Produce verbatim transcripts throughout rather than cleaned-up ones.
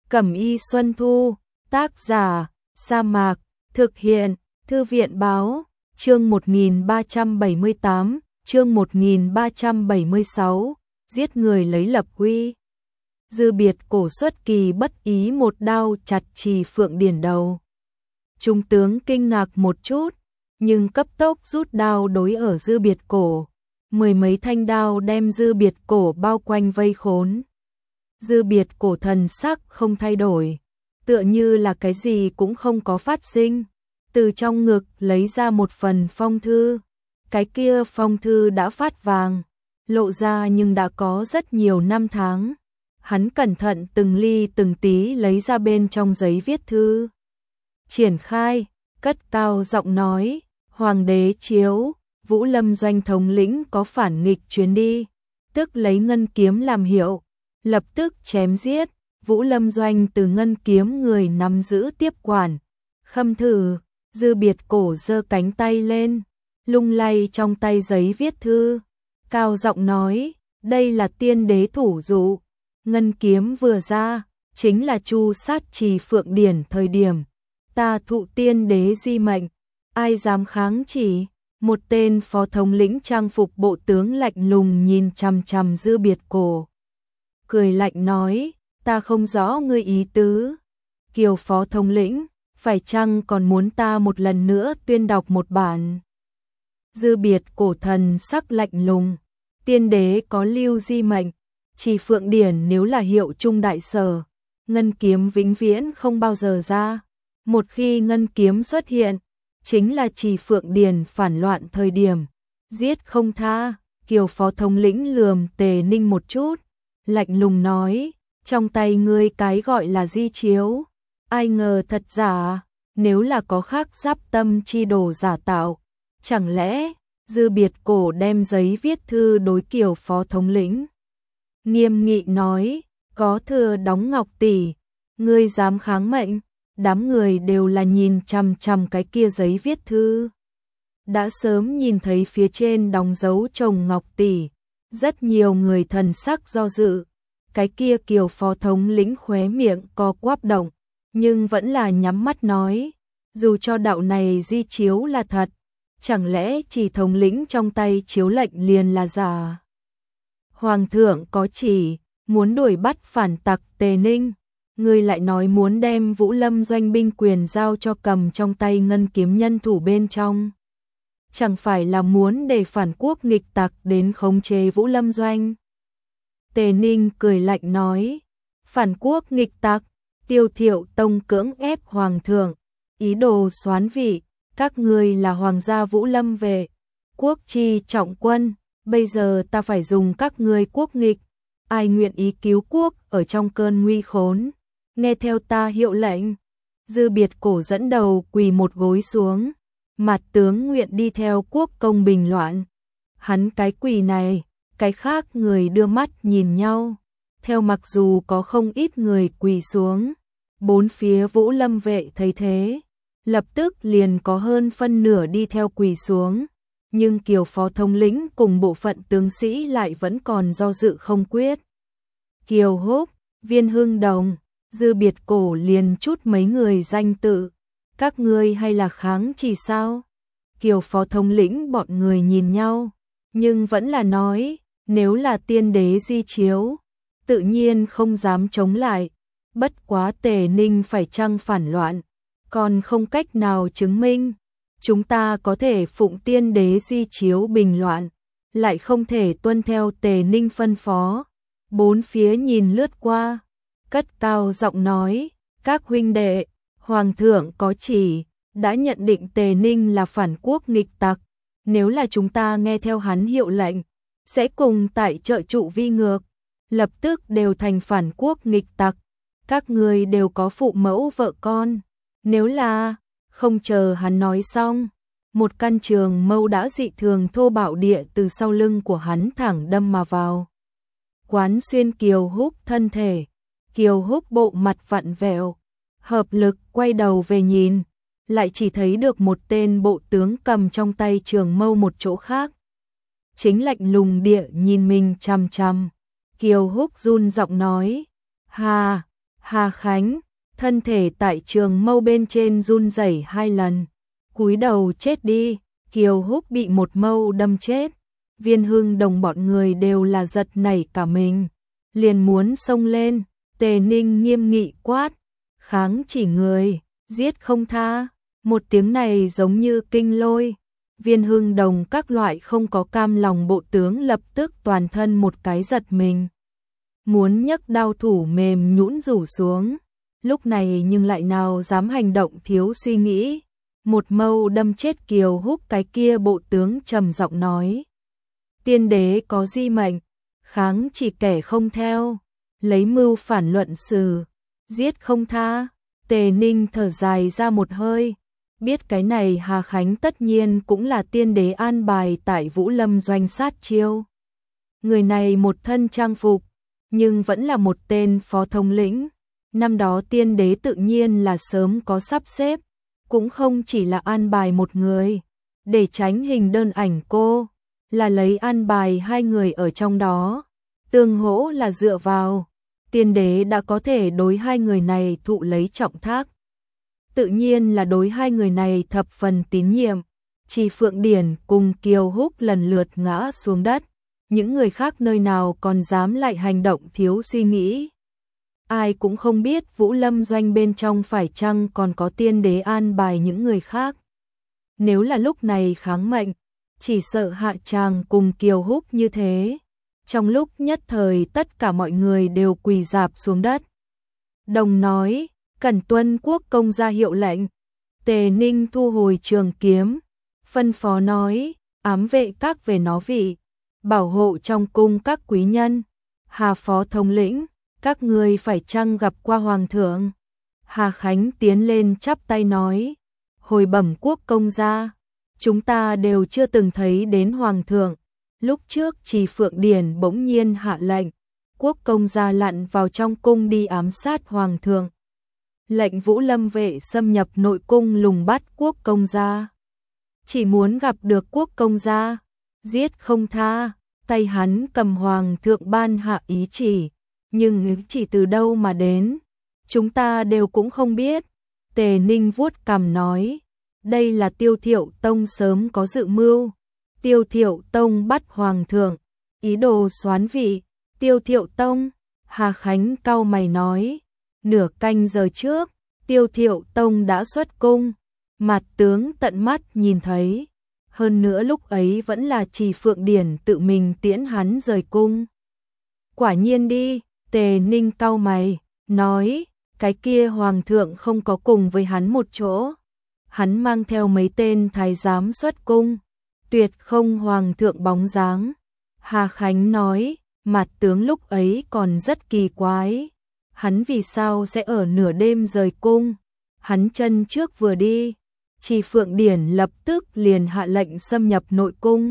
Cẩm y Xuân Thu, tác giả, Sa Mạc, thực hiện, Thư viện báo, chương một nghìn ba trăm bảy mươi tám, chương một nghìn ba trăm bảy mươi sáu, giết người lấy lập uy. Dư Biệt Cổ xuất kỳ bất ý một đao chặt Trì Phượng Điển đầu. Trung tướng kinh ngạc một chút, nhưng cấp tốc rút đao đối ở Dư Biệt Cổ. Mười mấy thanh đao đem Dư Biệt Cổ bao quanh vây khốn. Dư Biệt Cổ thần sắc không thay đổi, tựa như là cái gì cũng không có phát sinh. Từ trong ngực lấy ra một phần phong thư. Cái kia phong thư đã phát vàng, lộ ra nhưng đã có rất nhiều năm tháng. Hắn cẩn thận từng ly từng tí lấy ra bên trong giấy viết thư. Triển khai, cất cao giọng nói, Hoàng đế chiếu, Vũ Lâm doanh thống lĩnh có phản nghịch chuyến đi, tức lấy ngân kiếm làm hiệu, lập tức chém giết. Vũ Lâm doanh từ ngân kiếm người nắm giữ tiếp quản. Khâm thử, Dư Biệt Cổ giơ cánh tay lên, lung lay trong tay giấy viết thư, cao giọng nói, đây là tiên đế thủ dụ. Ngân kiếm vừa ra, chính là chu sát Trì Phượng Điển thời điểm. Ta thụ tiên đế di mệnh, ai dám kháng chỉ? Một tên phó thống lĩnh trang phục bộ tướng lạnh lùng nhìn chằm chằm Dư Biệt Cổ. Cười lạnh nói, ta không rõ ngươi ý tứ. Kiều phó thống lĩnh, phải chăng còn muốn ta một lần nữa tuyên đọc một bản? Dư Biệt Cổ thần sắc lạnh lùng, tiên đế có lưu di mệnh, Trì Phượng Điển nếu là hiệu trung đại sở, ngân kiếm vĩnh viễn không bao giờ ra. Một khi ngân kiếm xuất hiện, chính là Trì Phượng Điển phản loạn thời điểm, giết không tha. Kiều phó thống lĩnh lườm Tề Ninh một chút, lạnh lùng nói, trong tay ngươi cái gọi là di chiếu, ai ngờ thật giả, nếu là có khác giáp tâm chi đồ giả tạo, chẳng lẽ? Dư Biệt Cổ đem giấy viết thư đối Kiều phó thống lĩnh, nghiêm nghị nói, có thừa đóng ngọc tỷ, ngươi dám kháng mệnh? Đám người đều là nhìn chằm chằm cái kia giấy viết thư. Đã sớm nhìn thấy phía trên đóng dấu chồng ngọc tỷ, rất nhiều người thần sắc do dự. Cái kia Kiều phó thống lĩnh khóe miệng co quắp động, nhưng vẫn là nhắm mắt nói, dù cho đạo này di chiếu là thật, chẳng lẽ Trì thống lĩnh trong tay chiếu lệnh liền là giả? Hoàng thượng có chỉ, muốn đuổi bắt phản tặc Tề Ninh, ngươi lại nói muốn đem Vũ Lâm doanh binh quyền giao cho cầm trong tay ngân kiếm nhân thủ bên trong. Chẳng phải là muốn để phản quốc nghịch tặc đến khống chế Vũ Lâm doanh? Tề Ninh cười lạnh nói, phản quốc nghịch tặc, Tiêu Thiệu Tông cưỡng ép hoàng thượng, ý đồ soán vị, các ngươi là hoàng gia Vũ Lâm vệ, quốc chi trọng quân, bây giờ ta phải dùng các ngươi quốc nghịch, ai nguyện ý cứu quốc ở trong cơn nguy khốn, nghe theo ta hiệu lệnh. Dư Biệt Cổ dẫn đầu quỳ một gối xuống, mặt tướng nguyện đi theo quốc công bình loạn. Hắn cái quỳ này, cái khác người đưa mắt nhìn nhau, theo mặc dù có không ít người quỳ xuống, bốn phía Vũ Lâm vệ thấy thế, lập tức liền có hơn phân nửa đi theo quỳ xuống, nhưng Kiều phó thống lĩnh cùng bộ phận tướng sĩ lại vẫn còn do dự không quyết. Kiều Húc, Viên Hưng Đồng, Dư Biệt Cổ liền chút mấy người danh tự, các ngươi hay là kháng chỉ sao? Kiều phó thống lĩnh bọn người nhìn nhau, nhưng vẫn là nói, nếu là tiên đế di chiếu, tự nhiên không dám chống lại, bất quá Tề Ninh phải chăng phản loạn, còn không cách nào chứng minh. Chúng ta có thể phụng tiên đế di chiếu bình loạn, lại không thể tuân theo Tề Ninh phân phó. Bốn phía nhìn lướt qua, cất cao giọng nói, các huynh đệ, hoàng thượng có chỉ, đã nhận định Tề Ninh là phản quốc nghịch tặc, nếu là chúng ta nghe theo hắn hiệu lệnh, sẽ cùng tại trợ trụ vi ngược, lập tức đều thành phản quốc nghịch tặc. Các người đều có phụ mẫu vợ con, nếu là... Không chờ hắn nói xong, một căn trường mâu đã dị thường thô bạo địa từ sau lưng của hắn thẳng đâm mà vào. Quán xuyên Kiều Húc thân thể, Kiều Húc bộ mặt vặn vẹo, hợp lực quay đầu về nhìn, lại chỉ thấy được một tên bộ tướng cầm trong tay trường mâu một chỗ khác. Chính lạnh lùng địa nhìn mình chằm chằm, Kiều Húc run giọng nói, hà, Hà Khánh, thân thể tại trường mâu bên trên run rẩy hai lần, cúi đầu chết đi. Kiều Húc bị một mâu đâm chết, Viên Hưng Đồng bọn người đều là giật nảy cả mình, liền muốn xông lên. Tề Ninh nghiêm nghị quát, kháng chỉ người, giết không tha. Một tiếng này giống như kinh lôi, Viên Hưng Đồng các loại không có cam lòng bộ tướng lập tức toàn thân một cái giật mình, muốn nhấc đao thủ mềm nhũn rủ xuống, lúc này nhưng lại nào dám hành động thiếu suy nghĩ. Một mâu đâm chết Kiều Húc, cái kia bộ tướng trầm giọng nói, tiên đế có di mệnh, kháng chỉ kẻ không theo, lấy mưu phản luận xử, giết không tha. Tề Ninh thở dài ra một hơi, biết cái này Hà Khánh tất nhiên cũng là tiên đế an bài tại Vũ Lâm doanh sát chiêu. Người này một thân trang phục, nhưng vẫn là một tên phó thống lĩnh. Năm đó tiên đế tự nhiên là sớm có sắp xếp, cũng không chỉ là an bài một người, để tránh hình đơn ảnh cô, là lấy an bài hai người ở trong đó, tương hỗ là dựa vào. Tiên đế đã có thể đối hai người này thụ lấy trọng thác, tự nhiên là đối hai người này thập phần tín nhiệm. Chỉ Phượng Điển cùng Kiều Húc lần lượt ngã xuống đất, những người khác nơi nào còn dám lại hành động thiếu suy nghĩ. Ai cũng không biết Vũ Lâm doanh bên trong phải chăng còn có tiên đế an bài những người khác. Nếu là lúc này kháng mệnh, chỉ sợ hạ tràng cùng Kiều Húc như thế. Trong lúc nhất thời tất cả mọi người đều quỳ rạp xuống đất. Đồng nói, cẩn tuân quốc công ra hiệu lệnh. Tề Ninh thu hồi trường kiếm, phân phó nói, ám vệ các về nó vị, bảo hộ trong cung các quý nhân. Hà phó thống lĩnh, các người phải chăng gặp qua hoàng thượng? Hà Khánh tiến lên chắp tay nói, hồi bẩm quốc công gia, chúng ta đều chưa từng thấy đến hoàng thượng. Lúc trước Chỉ Phượng Điển bỗng nhiên hạ lệnh, quốc công gia lặn vào trong cung đi ám sát hoàng thượng. Lệnh Vũ Lâm vệ xâm nhập nội cung lùng bắt quốc công gia. Chỉ muốn gặp được quốc công gia, giết không tha. Tay hắn cầm hoàng thượng ban hạ ý chỉ, nhưng ý chỉ từ đâu mà đến, chúng ta đều cũng không biết. Tề Ninh vuốt cằm nói, đây là Tiêu Thiệu Tông sớm có dự mưu. Tiêu Thiệu Tông bắt hoàng thượng, ý đồ soán vị. Tiêu Thiệu Tông, Hà Khánh cau mày nói, nửa canh giờ trước, Tiêu Thiệu Tông đã xuất cung, mặt tướng tận mắt nhìn thấy. Hơn nữa lúc ấy vẫn là Chỉ Phượng Điển tự mình tiễn hắn rời cung. Quả nhiên đi. Tề Ninh cau mày, nói, cái kia hoàng thượng không có cùng với hắn một chỗ. Hắn mang theo mấy tên thái giám xuất cung, tuyệt không hoàng thượng bóng dáng. Hà Khánh nói, mặt tướng lúc ấy còn rất kỳ quái. Hắn vì sao sẽ ở nửa đêm rời cung? Hắn chân trước vừa đi, Chỉ Phượng Điển lập tức liền hạ lệnh xâm nhập nội cung.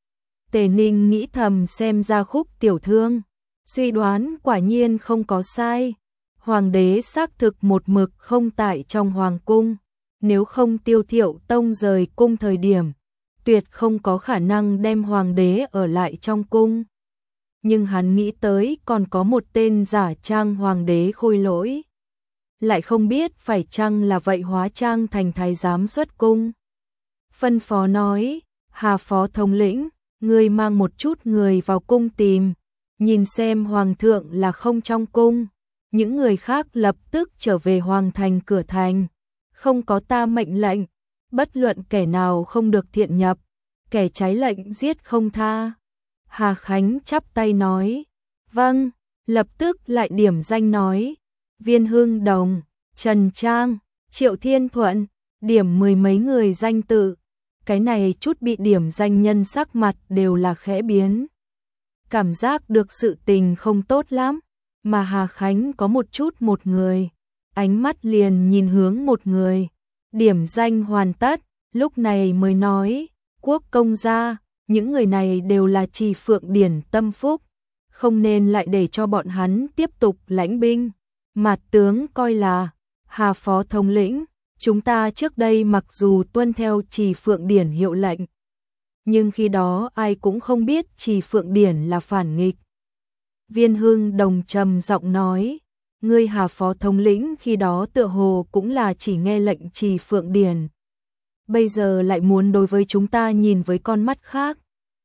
Tề Ninh nghĩ thầm, xem ra Khúc tiểu thương suy đoán quả nhiên không có sai. Hoàng đế xác thực một mực không tại trong hoàng cung, nếu không Tiêu Thiệu Tông rời cung thời điểm, tuyệt không có khả năng đem hoàng đế ở lại trong cung. Nhưng hắn nghĩ tới còn có một tên giả trang hoàng đế khôi lỗi, lại không biết phải chăng là vậy hóa trang thành thái giám xuất cung. Phân phó nói, Hà phó thống lĩnh, ngươi mang một chút người vào cung tìm, nhìn xem hoàng thượng là không trong cung. Những người khác lập tức trở về hoàng thành cửa thành, không có ta mệnh lệnh, bất luận kẻ nào không được thiện nhập, kẻ trái lệnh giết không tha. Hà Khánh chắp tay nói, vâng, lập tức lại điểm danh nói, Viên Hưng Đồng, Trần Trang, Triệu Thiên Thuận, điểm mười mấy người danh tự. Cái này chút bị điểm danh nhân sắc mặt đều là khẽ biến, cảm giác được sự tình không tốt lắm. Mà Hà Khánh có một chút một người, ánh mắt liền nhìn hướng một người. Điểm danh hoàn tất, lúc này mới nói, quốc công gia, những người này đều là Chỉ Phượng Điển tâm phúc, không nên lại để cho bọn hắn tiếp tục lãnh binh. Mạt tướng coi là, Hà phó thống lĩnh, chúng ta trước đây mặc dù tuân theo Chỉ Phượng Điển hiệu lệnh, nhưng khi đó ai cũng không biết Chỉ Phượng Điển là phản nghịch. Viên Hưng Đồng trầm giọng nói, Ngươi Hà phó thống lĩnh khi đó tựa hồ cũng là chỉ nghe lệnh Trì Phượng Điển. Bây giờ lại muốn đối với chúng ta nhìn với con mắt khác.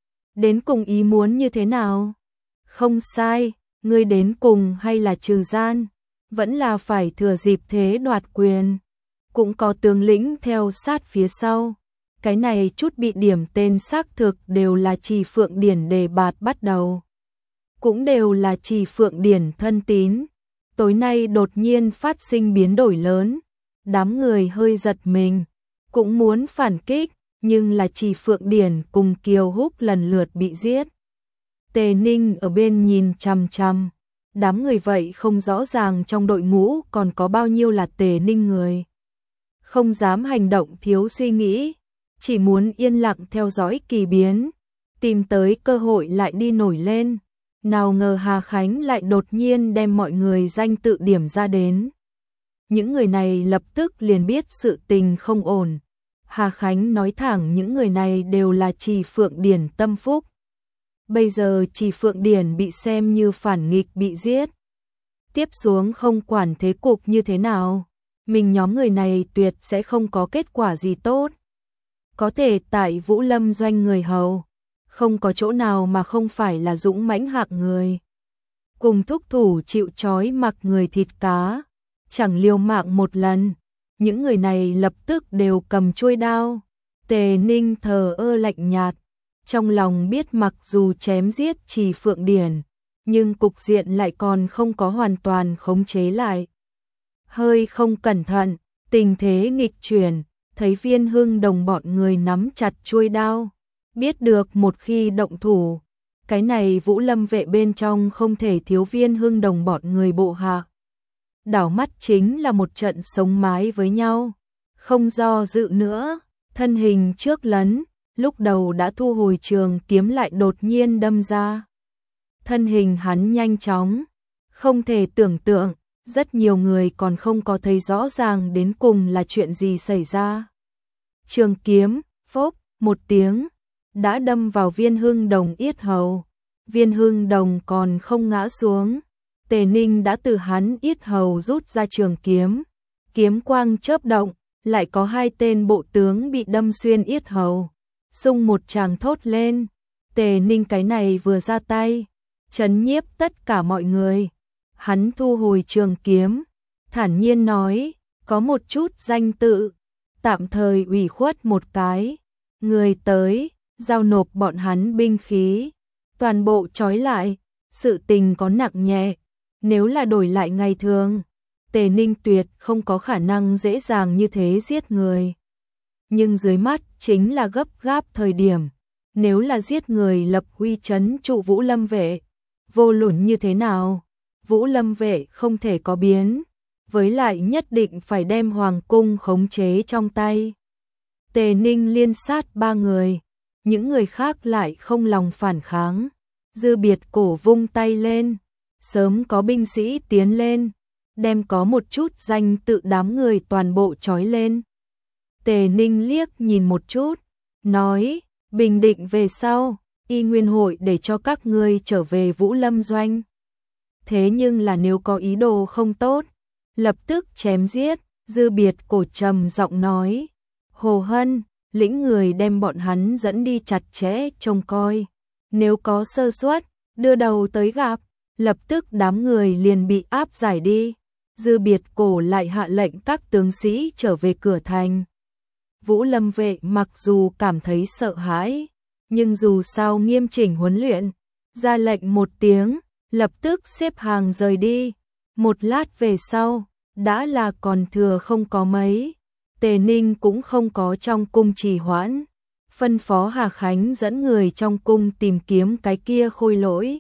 Đến cùng ý muốn như thế nào? Không sai, ngươi đến cùng hay là trừ gian, vẫn là phải thừa dịp thế đoạt quyền. Cũng có tướng lĩnh theo sát phía sau. Cái này chút bị điểm tên xác thực đều là Trì Phượng Điển đề bạt bắt đầu. Cũng đều là Trì Phượng Điển thân tín. Tối nay đột nhiên phát sinh biến đổi lớn. Đám người hơi giật mình. Cũng muốn phản kích, nhưng là Trì Phượng Điển cùng Kiều Húc lần lượt bị giết. Tề Ninh ở bên nhìn chằm chằm. Đám người vậy không rõ ràng trong đội ngũ còn có bao nhiêu là Tề Ninh người. Không dám hành động thiếu suy nghĩ, chỉ muốn yên lặng theo dõi kỳ biến, tìm tới cơ hội lại đi nổi lên. Nào ngờ Hà Khánh lại đột nhiên đem mọi người danh tự điểm ra đến. Những người này lập tức liền biết sự tình không ổn. Hà Khánh nói thẳng những người này đều là Trì Phượng Điển tâm phúc. Bây giờ Trì Phượng Điển bị xem như phản nghịch bị giết. Tiếp xuống không quản thế cục như thế nào, mình nhóm người này tuyệt sẽ không có kết quả gì tốt. Có thể tại Vũ Lâm doanh người hầu, không có chỗ nào mà không phải là dũng mãnh hạng người. Cùng thúc thủ chịu trói mặc người thịt cá, chẳng liều mạng một lần, những người này lập tức đều cầm chuôi đao. Tề Ninh thờ ơ lạnh nhạt, trong lòng biết mặc dù chém giết Trì Phượng Điển, nhưng cục diện lại còn không có hoàn toàn khống chế lại. Hơi không cẩn thận, tình thế nghịch chuyển, thấy Viên Hưng Đồng bọn người nắm chặt chuôi đao, biết được một khi động thủ, cái này Vũ Lâm vệ bên trong không thể thiếu Viên Hưng Đồng bọn người bộ hạ. Đảo mắt chính là một trận sống mái với nhau, không do dự nữa, thân hình trước lấn, lúc đầu đã thu hồi trường kiếm lại đột nhiên đâm ra. Thân hình hắn nhanh chóng, không thể tưởng tượng, rất nhiều người còn không có thấy rõ ràng đến cùng là chuyện gì xảy ra. Trường kiếm, phốc, một tiếng, đã đâm vào Viên Hưng Đồng yết hầu. Viên Hưng Đồng còn không ngã xuống, Tề Ninh đã từ hắn yết hầu rút ra trường kiếm. Kiếm quang chớp động, lại có hai tên bộ tướng bị đâm xuyên yết hầu. Xung một tràng thốt lên, Tề Ninh cái này vừa ra tay, chấn nhiếp tất cả mọi người. Hắn thu hồi trường kiếm, thản nhiên nói, có một chút danh tự, tạm thời ủy khuất một cái, người tới, giao nộp bọn hắn binh khí, toàn bộ trói lại, sự tình có nặng nhẹ, nếu là đổi lại ngày thường, Tề Ninh tuyệt không có khả năng dễ dàng như thế giết người. Nhưng dưới mắt chính là gấp gáp thời điểm, nếu là giết người lập uy trấn trụ Vũ Lâm vệ, vô luận như thế nào, Vũ Lâm vệ không thể có biến, với lại nhất định phải đem hoàng cung khống chế trong tay. Tề Ninh liên sát ba người, những người khác lại không lòng phản kháng. Dư Biệt cổ vung tay lên, sớm có binh sĩ tiến lên, đem có một chút danh tự đám người toàn bộ trói lên. Tề Ninh liếc nhìn một chút, nói, bình định về sau, y nguyên hội để cho các ngươi trở về Vũ Lâm doanh. Thế nhưng là nếu có ý đồ không tốt, lập tức chém giết. Dư Biệt cổ trầm giọng nói, Hồ Hân, lĩnh người đem bọn hắn dẫn đi chặt chẽ trông coi. Nếu có sơ suất, đưa đầu tới gặp, lập tức đám người liền bị áp giải đi. Dư Biệt cổ lại hạ lệnh các tướng sĩ trở về cửa thành. Vũ Lâm vệ mặc dù cảm thấy sợ hãi, nhưng dù sao nghiêm chỉnh huấn luyện, ra lệnh một tiếng, lập tức xếp hàng rời đi. Một lát về sau, đã là còn thừa không có mấy. Tề Ninh cũng không có trong cung trì hoãn, phân phó Hà Khánh dẫn người trong cung tìm kiếm cái kia khôi lỗi.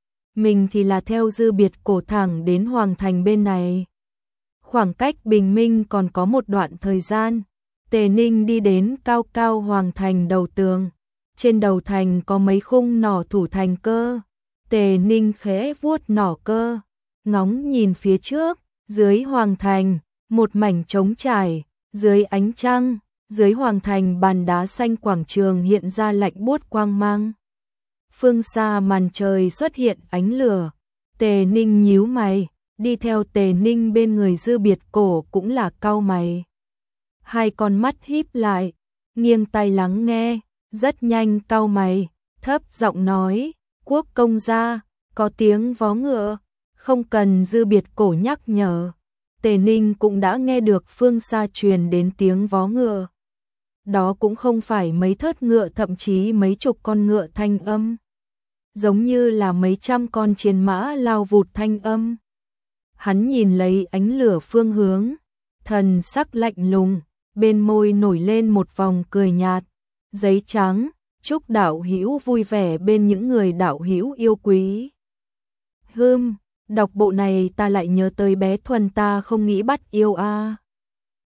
Mình thì là theo Dư Biệt cổ thẳng đến Hoàng thành bên này. Khoảng cách bình minh còn có một đoạn thời gian, Tề Ninh đi đến cao cao Hoàng thành đầu tường. Trên đầu thành có mấy khung nỏ thủ thành cơ. Tề Ninh khẽ vuốt nỏ cơ, ngóng nhìn phía trước, dưới Hoàng thành, một mảnh trống trải, dưới ánh trăng, dưới Hoàng thành bàn đá xanh quảng trường hiện ra lạnh buốt quang mang. Phương xa màn trời xuất hiện ánh lửa, Tề Ninh nhíu mày, đi theo Tề Ninh bên người Dư Biệt Cổ cũng là cau mày. Hai con mắt híp lại, nghiêng tai lắng nghe, rất nhanh cau mày, thấp giọng nói, Quốc công gia, có tiếng vó ngựa, không cần Dư Biệt Cổ nhắc nhở. Tề Ninh cũng đã nghe được phương xa truyền đến tiếng vó ngựa. Đó cũng không phải mấy thớt ngựa, thậm chí mấy chục con ngựa thanh âm. Giống như là mấy trăm con chiến mã lao vụt thanh âm. Hắn nhìn lấy ánh lửa phương hướng, thần sắc lạnh lùng, bên môi nổi lên một vòng cười nhạt. Giấy trắng, chúc đạo hữu vui vẻ bên những người đạo hữu yêu quý. Hừm, đọc bộ này ta lại nhớ tới bé Thuần ta không nghĩ bắt yêu a. À.